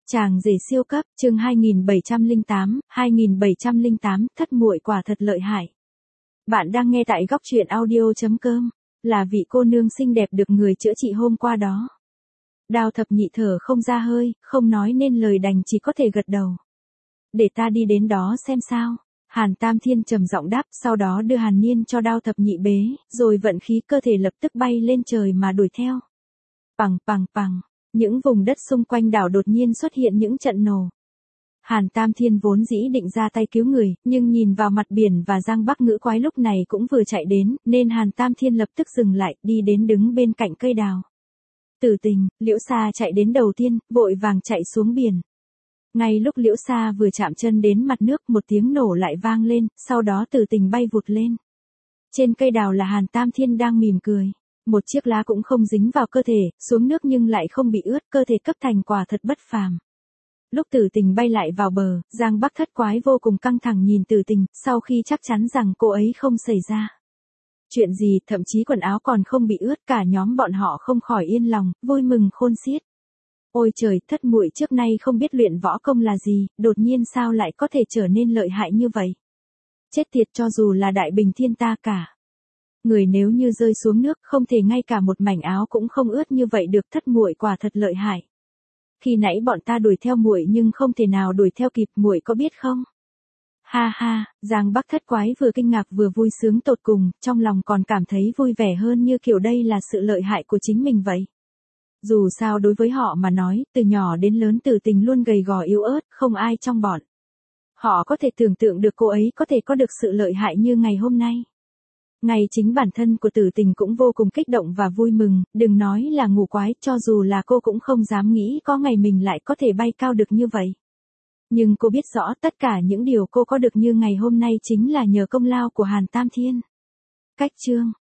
Chàng rể siêu cấp, chương 2708, thất muội quả thật lợi hại. Bạn đang nghe tại góc truyện audio.com, là vị cô nương xinh đẹp được người chữa trị hôm qua đó. Đào thập nhị thở không ra hơi, không nói nên lời đành chỉ có thể gật đầu. Để ta đi đến đó xem sao. Hàn Tam Thiên trầm giọng đáp, sau đó đưa Hàn Niên cho Đao thập nhị bế, rồi vận khí cơ thể lập tức bay lên trời mà đuổi theo. Pằng pằng pằng. Những vùng đất xung quanh đảo đột nhiên xuất hiện những trận nổ. Hàn Tam Thiên vốn dĩ định ra tay cứu người, nhưng nhìn vào mặt biển và Giang Bắc Ngữ Quái lúc này cũng vừa chạy đến, nên Hàn Tam Thiên lập tức dừng lại, đi đến đứng bên cạnh cây đào. Tử Tình, Liễu Sa chạy đến đầu tiên, vội vàng chạy xuống biển. Ngay lúc Liễu Sa vừa chạm chân đến mặt nước, một tiếng nổ lại vang lên, sau đó Tử Tình bay vụt lên. Trên cây đào là Hàn Tam Thiên đang mỉm cười. Một chiếc lá cũng không dính vào cơ thể, xuống nước nhưng lại không bị ướt, cơ thể cấp thành quả thật bất phàm. Lúc Tử Tình bay lại vào bờ, Giang Bắc Thất Quái vô cùng căng thẳng nhìn Tử Tình, sau khi chắc chắn rằng cô ấy không xảy ra chuyện gì, thậm chí quần áo còn không bị ướt, cả nhóm bọn họ không khỏi yên lòng, vui mừng khôn xiết. Ôi trời, thất muội trước nay không biết luyện võ công là gì, đột nhiên sao lại có thể trở nên lợi hại như vậy. Chết tiệt, cho dù là đại bình thiên ta cả. Người nếu như rơi xuống nước, không thể ngay cả một mảnh áo cũng không ướt như vậy được, thất muội quả thật lợi hại. Khi nãy bọn ta đuổi theo muội nhưng không thể nào đuổi theo kịp, muội có biết không? Ha ha, Giang Bắc Thất Quái vừa kinh ngạc vừa vui sướng tột cùng, trong lòng còn cảm thấy vui vẻ hơn, như kiểu đây là sự lợi hại của chính mình vậy. Dù sao đối với họ mà nói, từ nhỏ đến lớn Tử Tình luôn gầy gò yếu ớt, không ai trong bọn họ có thể tưởng tượng được cô ấy có thể có được sự lợi hại như ngày hôm nay. Ngay chính bản thân của Tử Tình cũng vô cùng kích động và vui mừng, đừng nói là ngũ quái, cho dù là cô cũng không dám nghĩ có ngày mình lại có thể bay cao được như vậy. Nhưng cô biết rõ tất cả những điều cô có được như ngày hôm nay chính là nhờ công lao của Hàn Tam Thiên. Cách chương